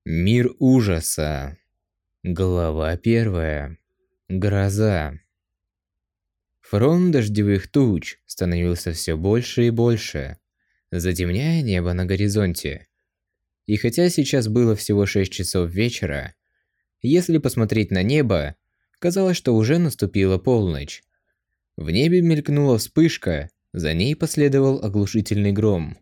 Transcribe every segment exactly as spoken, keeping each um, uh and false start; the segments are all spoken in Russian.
Мир ужаса. Глава первая. Гроза. Фронт дождевых туч становился все больше и больше, затемняя небо на горизонте. И хотя сейчас было всего шесть часов вечера, если посмотреть на небо, казалось, что уже наступила полночь. В небе мелькнула вспышка, за ней последовал оглушительный гром.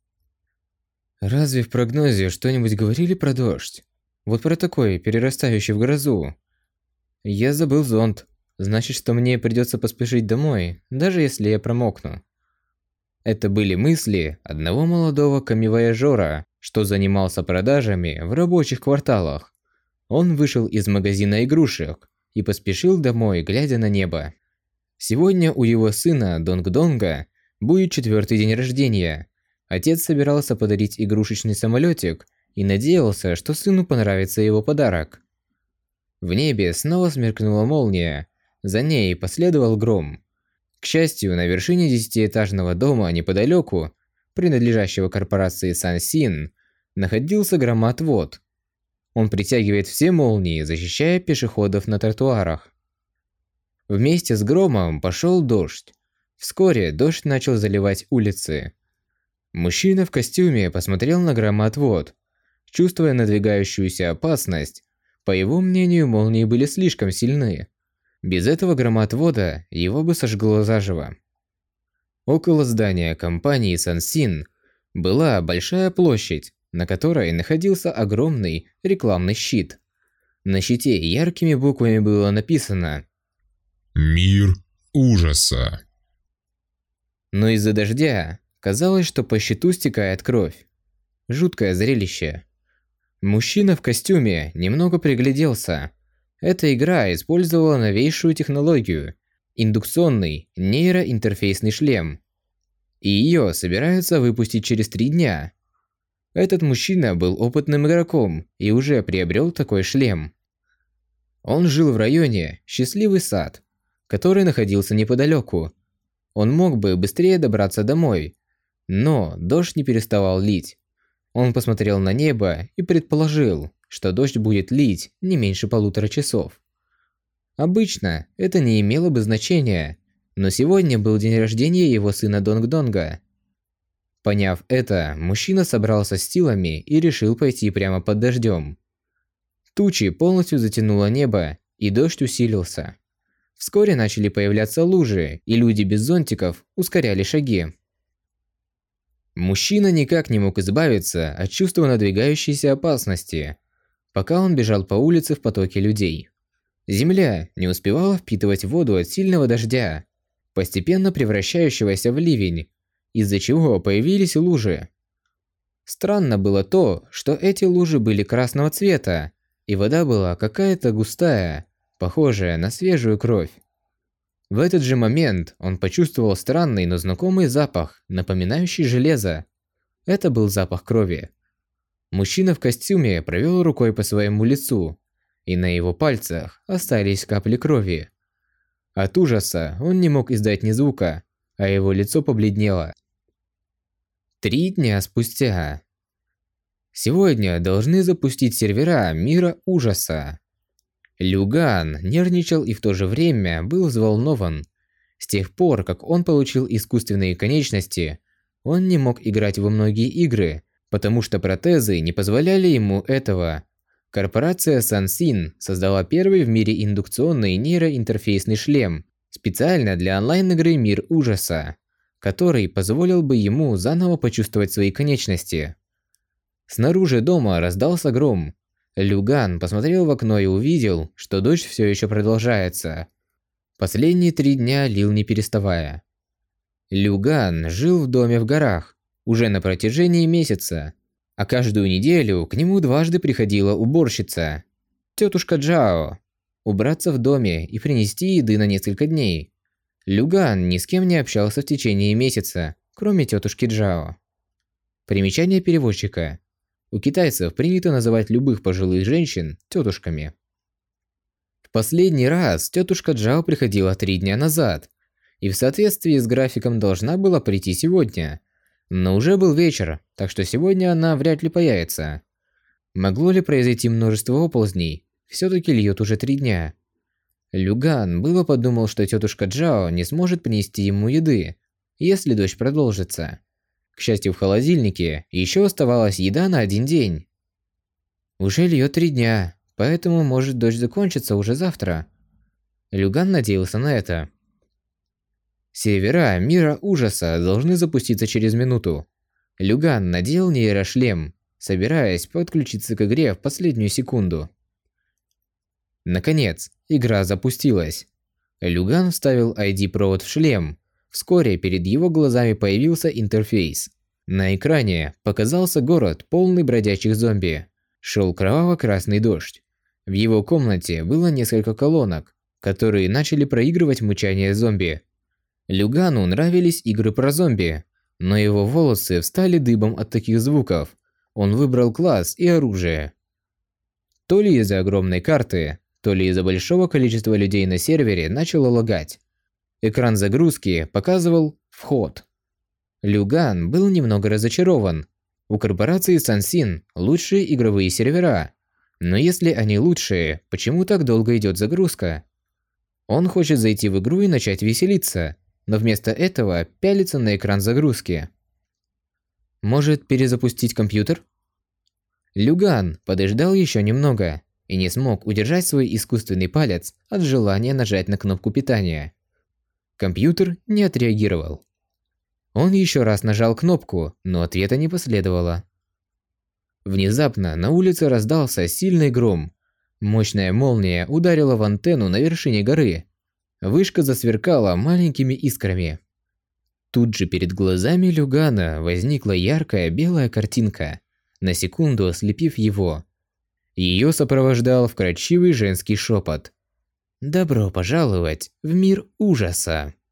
Разве в прогнозе что-нибудь говорили про дождь? Вот про такой, перерастающий в грозу. Я забыл зонт. Значит, что мне придется поспешить домой, даже если я промокну. Это были мысли одного молодого камевояжера, что занимался продажами в рабочих кварталах. Он вышел из магазина игрушек и поспешил домой, глядя на небо. Сегодня у его сына Донг-Донга будет четвертый день рождения. Отец собирался подарить игрушечный самолетик и надеялся, что сыну понравится его подарок. В небе снова сверкнула молния, за ней последовал гром. К счастью, на вершине десятиэтажного дома неподалеку, принадлежащего корпорации Сан-Син, находился громоотвод. Он притягивает все молнии, защищая пешеходов на тротуарах. Вместе с громом пошел дождь. Вскоре дождь начал заливать улицы. Мужчина в костюме посмотрел на громоотвод, чувствуя надвигающуюся опасность. По его мнению, молнии были слишком сильны. Без этого громоотвода его бы сожгло заживо. Около здания компании Сан-Син была большая площадь, на которой находился огромный рекламный щит. На щите яркими буквами было написано «Мир ужаса». Но из-за дождя казалось, что по щиту стекает кровь. Жуткое зрелище. Мужчина в костюме немного пригляделся. Эта игра использовала новейшую технологию – индукционный нейроинтерфейсный шлем. И ее собираются выпустить через три дня. Этот мужчина был опытным игроком и уже приобрел такой шлем. Он жил в районе Счастливый сад, который находился неподалеку. Он мог бы быстрее добраться домой, но дождь не переставал лить. Он посмотрел на небо и предположил, что дождь будет лить не меньше полутора часов. Обычно это не имело бы значения, но сегодня был день рождения его сына Донг-Донга. Поняв это, мужчина собрался с силами и решил пойти прямо под дождем. Тучи полностью затянуло небо, и дождь усилился. Вскоре начали появляться лужи, и люди без зонтиков ускоряли шаги. Мужчина никак не мог избавиться от чувства надвигающейся опасности, пока он бежал по улице в потоке людей. Земля не успевала впитывать воду от сильного дождя, постепенно превращающегося в ливень, из-за чего появились лужи. Странно было то, что эти лужи были красного цвета, и вода была какая-то густая, похожая на свежую кровь. В этот же момент он почувствовал странный, но знакомый запах, напоминающий железо. Это был запах крови. Мужчина в костюме провел рукой по своему лицу, и на его пальцах остались капли крови. От ужаса он не мог издать ни звука, а его лицо побледнело. Три дня спустя. Сегодня должны запустить сервера Мира ужаса. Лю Ган нервничал и в то же время был взволнован. С тех пор, как он получил искусственные конечности, он не мог играть во многие игры, потому что протезы не позволяли ему этого. Корпорация Сан-Син создала первый в мире индукционный нейроинтерфейсный шлем специально для онлайн-игры Мир ужаса, который позволил бы ему заново почувствовать свои конечности. Снаружи дома раздался гром. Лю Ган посмотрел в окно и увидел, что дождь все еще продолжается. Последние три дня лил не переставая. Лю Ган жил в доме в горах уже на протяжении месяца, а каждую неделю к нему дважды приходила уборщица, тетушка Джао, убраться в доме и принести еды на несколько дней. Лю Ган ни с кем не общался в течение месяца, кроме тетушки Джао. Примечание переводчика. У китайцев принято называть любых пожилых женщин тетушками. В последний раз тетушка Джао приходила три дня назад, и в соответствии с графиком должна была прийти сегодня. Но уже был вечер, так что сегодня она вряд ли появится. Могло ли произойти множество оползней? Все-таки льет уже три дня. Люган было подумал, что тетушка Джао не сможет принести ему еды, если дождь продолжится. К счастью, в холодильнике еще оставалась еда на один день. Уже льет три дня, поэтому может дождь закончится уже завтра. Люган надеялся на это. Сервера Мира Ужаса должны запуститься через минуту. Люган надел нейрошлем, собираясь подключиться к игре в последнюю секунду. Наконец, игра запустилась. Люган вставил ай ди-провод в шлем. Вскоре перед его глазами появился интерфейс. На экране показался город, полный бродячих зомби. Шел кроваво-красный дождь. В его комнате было несколько колонок, которые начали проигрывать мычание зомби. Люгану нравились игры про зомби, но его волосы встали дыбом от таких звуков. Он выбрал класс и оружие. То ли из-за огромной карты, то ли из-за большого количества людей на сервере начало лагать. Экран загрузки показывал «Вход». Люган был немного разочарован. У корпорации Сансин лучшие игровые сервера. Но если они лучшие, почему так долго идет загрузка? Он хочет зайти в игру и начать веселиться, но вместо этого пялится на экран загрузки. Может, перезапустить компьютер? Люган подождал еще немного и не смог удержать свой искусственный палец от желания нажать на кнопку питания. Компьютер не отреагировал. Он еще раз нажал кнопку, но ответа не последовало. Внезапно на улице раздался сильный гром. Мощная молния ударила в антенну на вершине горы. Вышка засверкала маленькими искрами. Тут же перед глазами Люгана возникла яркая белая картинка, на секунду ослепив его. Ее сопровождал вкрадчивый женский шепот. «Добро пожаловать в мир ужаса!»